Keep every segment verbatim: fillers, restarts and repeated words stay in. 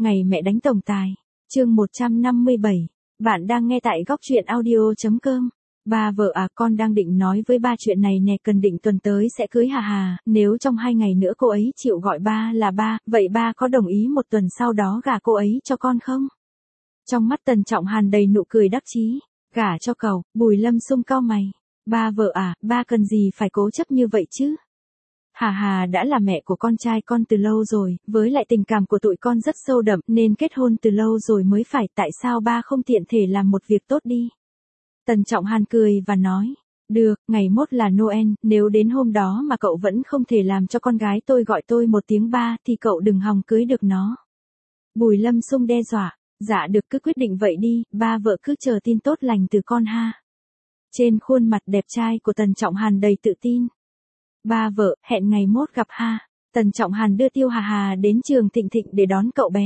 Ngày mẹ đánh tổng tài. Chương một trăm năm mươi bảy. Bạn đang nghe tại góc truyện audio chấm com. Ba vợ à, con đang định nói với ba chuyện này nè, cần định tuần tới sẽ cưới Hà Hà, nếu trong hai ngày nữa cô ấy chịu gọi ba là ba, vậy ba có đồng ý một tuần sau đó gả cô ấy cho con không? Trong mắt Tần Trọng Hàn đầy nụ cười đắc chí. Gả cho cậu? Bùi Lâm Xung cau mày. Ba vợ à, ba cần gì phải cố chấp như vậy chứ? Hà Hà đã là mẹ của con trai con từ lâu rồi, với lại tình cảm của tụi con rất sâu đậm nên kết hôn từ lâu rồi mới phải, tại sao ba không tiện thể làm một việc tốt đi? Tần Trọng Hàn cười và nói, được, ngày mốt là Noel, nếu đến hôm đó mà cậu vẫn không thể làm cho con gái tôi gọi tôi một tiếng ba thì cậu đừng hòng cưới được nó. Bùi Lâm Xung đe dọa, dạ được, cứ quyết định vậy đi, ba vợ cứ chờ tin tốt lành từ con ha. Trên khuôn mặt đẹp trai của Tần Trọng Hàn đầy tự tin. Ba vợ, hẹn ngày mốt gặp ha. Tần Trọng Hàn đưa Tiêu Hà Hà đến trường Thịnh Thịnh để đón cậu bé.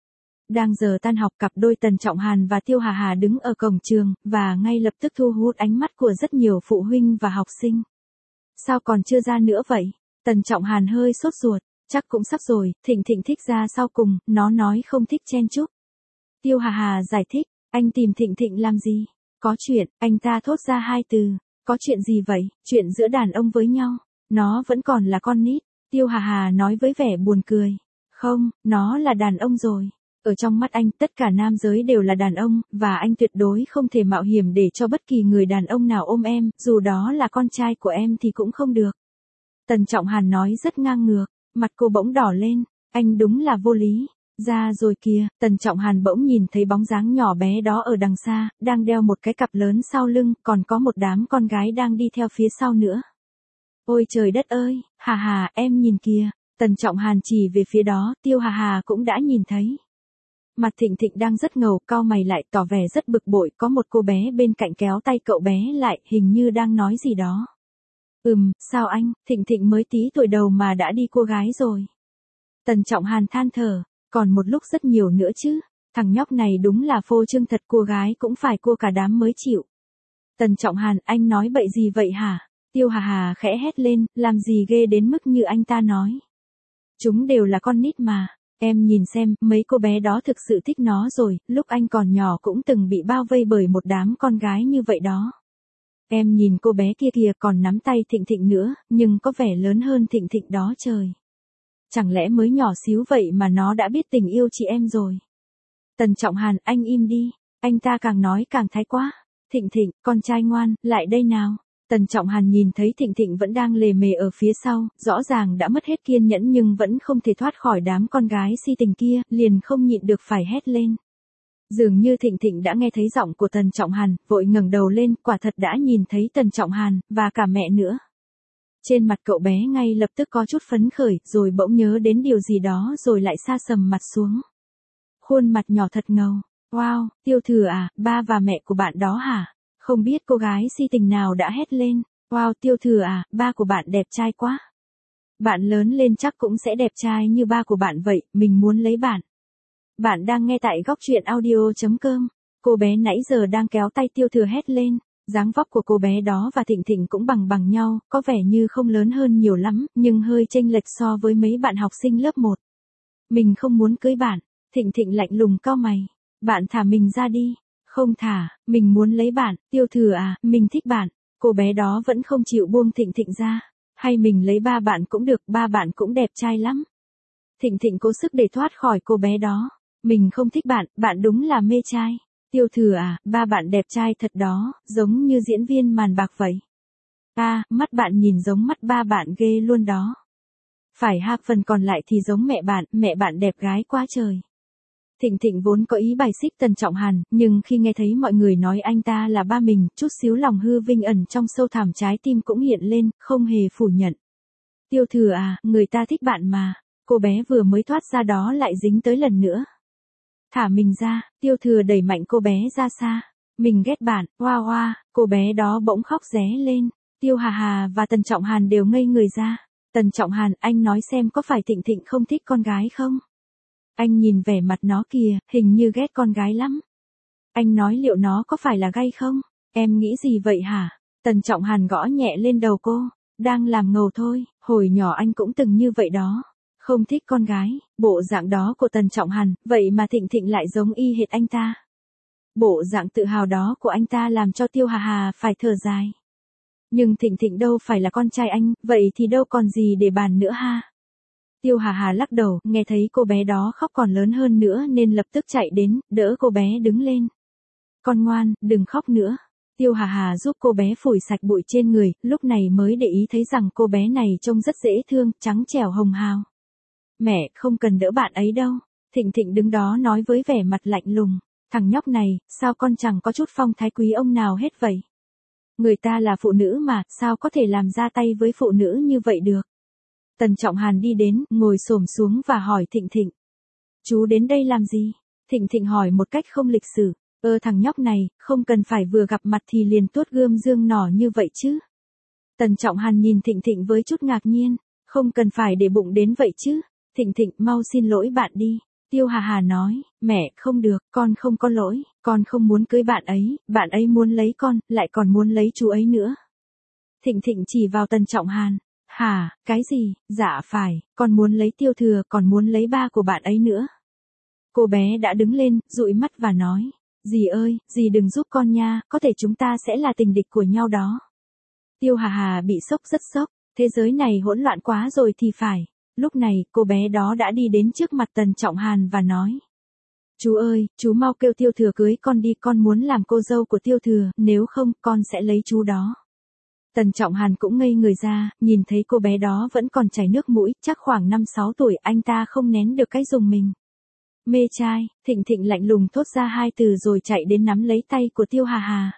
Đang giờ tan học, cặp đôi Tần Trọng Hàn và Tiêu Hà Hà đứng ở cổng trường, và ngay lập tức thu hút ánh mắt của rất nhiều phụ huynh và học sinh. Sao còn chưa ra nữa vậy? Tần Trọng Hàn hơi sốt ruột, chắc cũng sắp rồi, Thịnh Thịnh thích ra sau cùng, nó nói không thích chen chúc. Tiêu Hà Hà giải thích, anh tìm Thịnh Thịnh làm gì? Có chuyện, anh ta thốt ra hai từ. Có chuyện gì vậy? Chuyện giữa đàn ông với nhau. Nó vẫn còn là con nít. Tiêu Hà Hà nói với vẻ buồn cười. Không, nó là đàn ông rồi. Ở trong mắt anh, tất cả nam giới đều là đàn ông, và anh tuyệt đối không thể mạo hiểm để cho bất kỳ người đàn ông nào ôm em, dù đó là con trai của em thì cũng không được. Tần Trọng Hàn nói rất ngang ngược, mặt cô bỗng đỏ lên. Anh đúng là vô lý. Ra rồi kìa, Tần Trọng Hàn bỗng nhìn thấy bóng dáng nhỏ bé đó ở đằng xa, đang đeo một cái cặp lớn sau lưng, còn có một đám con gái đang đi theo phía sau nữa. Ôi trời đất ơi, Hà Hà, em nhìn kìa. Tần Trọng Hàn chỉ về phía đó, Tiêu Hà Hà cũng đã nhìn thấy. Mặt Thịnh Thịnh đang rất ngầu, cau mày lại, tỏ vẻ rất bực bội, có một cô bé bên cạnh kéo tay cậu bé lại, hình như đang nói gì đó. Ừm, sao anh? Thịnh Thịnh mới tí tuổi đầu mà đã đi cô gái rồi. Tần Trọng Hàn than thở, còn một lúc rất nhiều nữa chứ. Thằng nhóc này đúng là phô trương thật, cô gái cũng phải cua cả đám mới chịu. Tần Trọng Hàn, anh nói bậy gì vậy hả? Tiêu Hà Hà khẽ hét lên, làm gì ghê đến mức như anh ta nói. Chúng đều là con nít mà. Em nhìn xem, mấy cô bé đó thực sự thích nó rồi, lúc anh còn nhỏ cũng từng bị bao vây bởi một đám con gái như vậy đó. Em nhìn cô bé kia kìa, còn nắm tay Thịnh Thịnh nữa, nhưng có vẻ lớn hơn Thịnh Thịnh đó trời. Chẳng lẽ mới nhỏ xíu vậy mà nó đã biết tình yêu chị em rồi. Tần Trọng Hàn, anh im đi, anh ta càng nói càng thái quá. Thịnh Thịnh, con trai ngoan, lại đây nào. Tần Trọng Hàn nhìn thấy Thịnh Thịnh vẫn đang lề mề ở phía sau, rõ ràng đã mất hết kiên nhẫn nhưng vẫn không thể thoát khỏi đám con gái si tình kia, liền không nhịn được phải hét lên. Dường như Thịnh Thịnh đã nghe thấy giọng của Tần Trọng Hàn, vội ngẩng đầu lên, quả thật đã nhìn thấy Tần Trọng Hàn, và cả mẹ nữa. Trên mặt cậu bé ngay lập tức có chút phấn khởi, rồi bỗng nhớ đến điều gì đó rồi lại sa sầm mặt xuống. Khuôn mặt nhỏ thật ngầu. Wow, Tiêu Thừa à, ba và mẹ của bạn đó hả? Không biết cô gái si tình nào đã hét lên. Wow, Tiêu Thừa à, ba của bạn đẹp trai quá. Bạn lớn lên chắc cũng sẽ đẹp trai như ba của bạn vậy, mình muốn lấy bạn. Bạn đang nghe tại góc truyện audio chấm com. Cô bé nãy giờ đang kéo tay Tiêu Thừa hét lên. Dáng vóc của cô bé đó và Thịnh Thịnh cũng bằng bằng nhau, có vẻ như không lớn hơn nhiều lắm, nhưng hơi chênh lệch so với mấy bạn học sinh lớp một. Mình không muốn cưới bạn. Thịnh Thịnh lạnh lùng cau mày. Bạn thả mình ra đi. Không thả, mình muốn lấy bạn. Tiêu Thừa à, mình thích bạn. Cô bé đó vẫn không chịu buông Thịnh Thịnh ra. Hay mình lấy ba bạn cũng được, ba bạn cũng đẹp trai lắm. Thịnh Thịnh cố sức để thoát khỏi cô bé đó. Mình không thích bạn, bạn đúng là mê trai. Tiêu Thừa à, ba bạn đẹp trai thật đó, giống như diễn viên màn bạc vậy. À, mắt bạn nhìn giống mắt ba bạn ghê luôn đó. Phải ha, phần còn lại thì giống mẹ bạn, mẹ bạn đẹp gái quá trời. Thịnh Thịnh vốn có ý bài xích Tần Trọng Hàn, nhưng khi nghe thấy mọi người nói anh ta là ba mình, chút xíu lòng hư vinh ẩn trong sâu thẳm trái tim cũng hiện lên, không hề phủ nhận. Tiêu Thừa à, người ta thích bạn mà. Cô bé vừa mới thoát ra đó lại dính tới lần nữa. Thả mình ra. Tiêu Thừa đẩy mạnh cô bé ra xa. Mình ghét bạn, hoa hoa. Cô bé đó bỗng khóc ré lên. Tiêu Hà Hà và Tần Trọng Hàn đều ngây người ra. Tần Trọng Hàn, anh nói xem có phải Thịnh Thịnh không thích con gái không? Anh nhìn vẻ mặt nó kìa, hình như ghét con gái lắm. Anh nói liệu nó có phải là gay không? Em nghĩ gì vậy hả? Tần Trọng Hàn gõ nhẹ lên đầu cô. Đang làm ngầu thôi, hồi nhỏ anh cũng từng như vậy đó. Không thích con gái, bộ dạng đó của Tần Trọng Hàn, vậy mà Thịnh Thịnh lại giống y hệt anh ta. Bộ dạng tự hào đó của anh ta làm cho Tiêu Hà Hà phải thở dài. Nhưng Thịnh Thịnh đâu phải là con trai anh, vậy thì đâu còn gì để bàn nữa ha. Tiêu Hà Hà lắc đầu, nghe thấy cô bé đó khóc còn lớn hơn nữa nên lập tức chạy đến, đỡ cô bé đứng lên. Con ngoan, đừng khóc nữa. Tiêu Hà Hà giúp cô bé phủi sạch bụi trên người, lúc này mới để ý thấy rằng cô bé này trông rất dễ thương, trắng trẻo hồng hào. Mẹ, không cần đỡ bạn ấy đâu. Thịnh Thịnh đứng đó nói với vẻ mặt lạnh lùng. Thằng nhóc này, sao con chẳng có chút phong thái quý ông nào hết vậy? Người ta là phụ nữ mà, sao có thể làm ra tay với phụ nữ như vậy được? Tần Trọng Hàn đi đến, ngồi xổm xuống và hỏi Thịnh Thịnh. Chú đến đây làm gì? Thịnh Thịnh hỏi một cách không lịch sự. Ơ thằng nhóc này, không cần phải vừa gặp mặt thì liền tuốt gươm dương nỏ như vậy chứ. Tần Trọng Hàn nhìn Thịnh Thịnh với chút ngạc nhiên. Không cần phải để bụng đến vậy chứ. Thịnh Thịnh, mau xin lỗi bạn đi. Tiêu Hà Hà nói, mẹ, không được, con không có lỗi, con không muốn cưới bạn ấy, bạn ấy muốn lấy con, lại còn muốn lấy chú ấy nữa. Thịnh Thịnh chỉ vào Tần Trọng Hàn, hả, cái gì, dạ phải, con muốn lấy Tiêu Thừa, còn muốn lấy ba của bạn ấy nữa. Cô bé đã đứng lên, dụi mắt và nói, dì ơi, dì đừng giúp con nha, có thể chúng ta sẽ là tình địch của nhau đó. Tiêu Hà Hà bị sốc rất sốc, thế giới này hỗn loạn quá rồi thì phải. Lúc này, cô bé đó đã đi đến trước mặt Tần Trọng Hàn và nói. Chú ơi, chú mau kêu Tiêu Thừa cưới con đi, con muốn làm cô dâu của Tiêu Thừa, nếu không, con sẽ lấy chú đó. Tần Trọng Hàn cũng ngây người ra, nhìn thấy cô bé đó vẫn còn chảy nước mũi, chắc khoảng năm sáu tuổi, anh ta không nén được cái dùng mình. Mê trai, Thịnh Thịnh lạnh lùng thốt ra hai từ rồi chạy đến nắm lấy tay của Tiêu Hà Hà.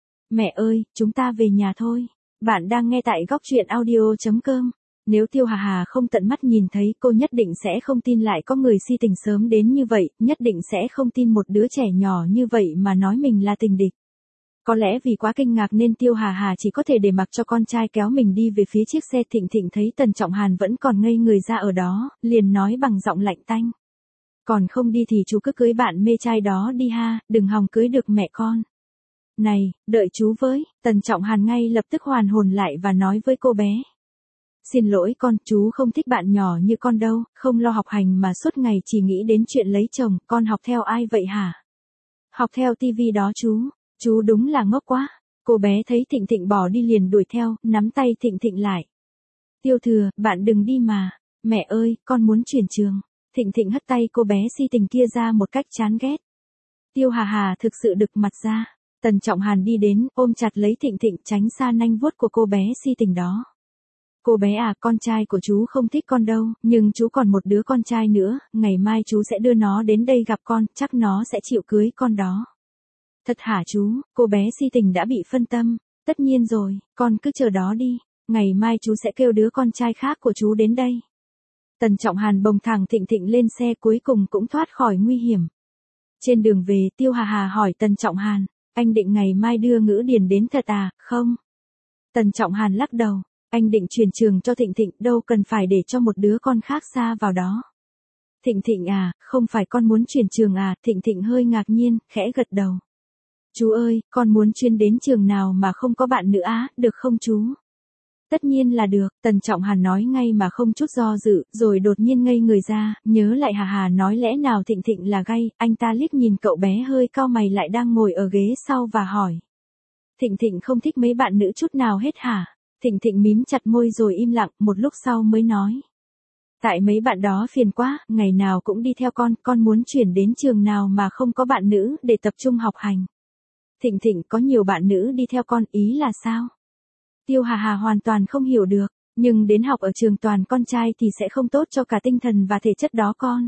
Mẹ ơi, chúng ta về nhà thôi. Bạn đang nghe tại góc truyện audio chấm com. Nếu Tiêu Hà Hà không tận mắt nhìn thấy, cô nhất định sẽ không tin lại có người si tình sớm đến như vậy, nhất định sẽ không tin một đứa trẻ nhỏ như vậy mà nói mình là tình địch. Có lẽ vì quá kinh ngạc nên Tiêu Hà Hà chỉ có thể để mặc cho con trai kéo mình đi về phía chiếc xe. Thịnh Thịnh thấy Tần Trọng Hàn vẫn còn ngây người ra ở đó, liền nói bằng giọng lạnh tanh. Còn không đi thì chú cứ cưới bạn mê trai đó đi ha, đừng hòng cưới được mẹ con. Này, đợi chú với, Tần Trọng Hàn ngay lập tức hoàn hồn lại và nói với cô bé. Xin lỗi con, chú không thích bạn nhỏ như con đâu, không lo học hành mà suốt ngày chỉ nghĩ đến chuyện lấy chồng, con học theo ai vậy hả? Học theo tivi đó chú, chú đúng là ngốc quá. Cô bé thấy Thịnh Thịnh bỏ đi liền đuổi theo, nắm tay Thịnh Thịnh lại. Tiêu Thừa, bạn đừng đi mà, mẹ ơi, con muốn chuyển trường. Thịnh Thịnh hất tay cô bé si tình kia ra một cách chán ghét. Tiêu Hà Hà thực sự đực mặt ra. Tần Trọng Hàn đi đến, ôm chặt lấy Thịnh Thịnh tránh xa nanh vuốt của cô bé si tình đó. Cô bé à, con trai của chú không thích con đâu, nhưng chú còn một đứa con trai nữa, ngày mai chú sẽ đưa nó đến đây gặp con, chắc nó sẽ chịu cưới con đó. Thật hả chú, cô bé si tình đã bị phân tâm, tất nhiên rồi, con cứ chờ đó đi, ngày mai chú sẽ kêu đứa con trai khác của chú đến đây. Tần Trọng Hàn bồng thẳng Thịnh Thịnh lên xe cuối cùng cũng thoát khỏi nguy hiểm. Trên đường về, Tiêu Hà Hà hỏi Tần Trọng Hàn, anh định ngày mai đưa Ngữ Điền đến thật à, không? Tần Trọng Hàn lắc đầu. Anh định chuyển trường cho Thịnh Thịnh, đâu cần phải để cho một đứa con khác xa vào đó. Thịnh Thịnh à, không phải con muốn chuyển trường à? Thịnh Thịnh hơi ngạc nhiên, khẽ gật đầu. Chú ơi, con muốn chuyên đến trường nào mà không có bạn nữa á, được không chú? Tất nhiên là được, Tần Trọng Hàn nói ngay mà không chút do dự, rồi đột nhiên ngây người ra, nhớ lại Hà Hà nói lẽ nào Thịnh Thịnh là gay, anh ta liếc nhìn cậu bé hơi cau mày lại đang ngồi ở ghế sau và hỏi. Thịnh Thịnh không thích mấy bạn nữ chút nào hết hả? Thịnh Thịnh mím chặt môi rồi im lặng, một lúc sau mới nói. Tại mấy bạn đó phiền quá, ngày nào cũng đi theo con, con muốn chuyển đến trường nào mà không có bạn nữ để tập trung học hành. Thịnh Thịnh có nhiều bạn nữ đi theo con, ý là sao? Tiêu Hà Hà hoàn toàn không hiểu được, nhưng đến học ở trường toàn con trai thì sẽ không tốt cho cả tinh thần và thể chất đó con.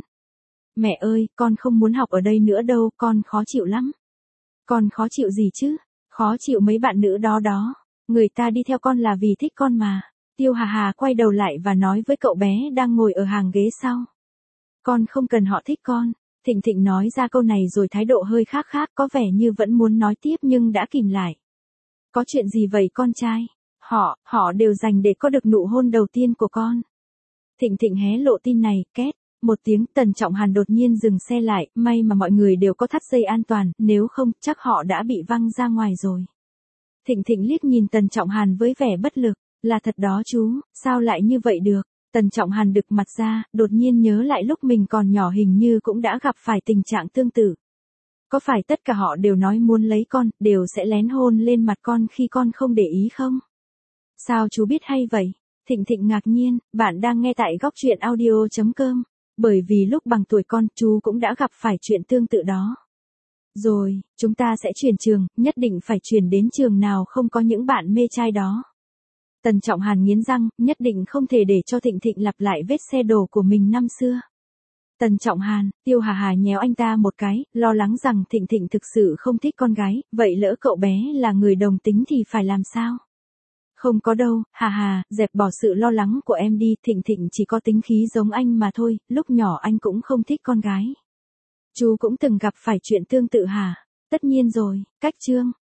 Mẹ ơi, con không muốn học ở đây nữa đâu, con khó chịu lắm. Con khó chịu gì chứ? Khó chịu mấy bạn nữ đó đó. Người ta đi theo con là vì thích con mà. Tiêu Hà Hà quay đầu lại và nói với cậu bé đang ngồi ở hàng ghế sau. Con không cần họ thích con. Thịnh Thịnh nói ra câu này rồi thái độ hơi khác khác, có vẻ như vẫn muốn nói tiếp nhưng đã kìm lại. Có chuyện gì vậy con trai? Họ, họ đều dành để có được nụ hôn đầu tiên của con. Thịnh Thịnh hé lộ tin này, két. Một tiếng. Tần Trọng Hàn đột nhiên dừng xe lại, may mà mọi người đều có thắt dây an toàn, nếu không chắc họ đã bị văng ra ngoài rồi. Thịnh Thịnh liếc nhìn Tần Trọng Hàn với vẻ bất lực, là thật đó chú, sao lại như vậy được? Tần Trọng Hàn đực mặt ra, đột nhiên nhớ lại lúc mình còn nhỏ hình như cũng đã gặp phải tình trạng tương tự. Có phải tất cả họ đều nói muốn lấy con, đều sẽ lén hôn lên mặt con khi con không để ý không? Sao chú biết hay vậy? Thịnh Thịnh ngạc nhiên, bạn đang nghe tại góc truyện audio chấm com. Bởi vì lúc bằng tuổi con, chú cũng đã gặp phải chuyện tương tự đó. Rồi, chúng ta sẽ chuyển trường, nhất định phải chuyển đến trường nào không có những bạn mê trai đó. Tần Trọng Hàn nghiến răng, nhất định không thể để cho Thịnh Thịnh lặp lại vết xe đổ của mình năm xưa. Tần Trọng Hàn, Tiêu Hà Hà nhéo anh ta một cái, lo lắng rằng Thịnh Thịnh thực sự không thích con gái, vậy lỡ cậu bé là người đồng tính thì phải làm sao? Không có đâu, Hà Hà, dẹp bỏ sự lo lắng của em đi, Thịnh Thịnh chỉ có tính khí giống anh mà thôi, lúc nhỏ anh cũng không thích con gái. Chú cũng từng gặp phải chuyện tương tự hả? Tất nhiên rồi, cách chương.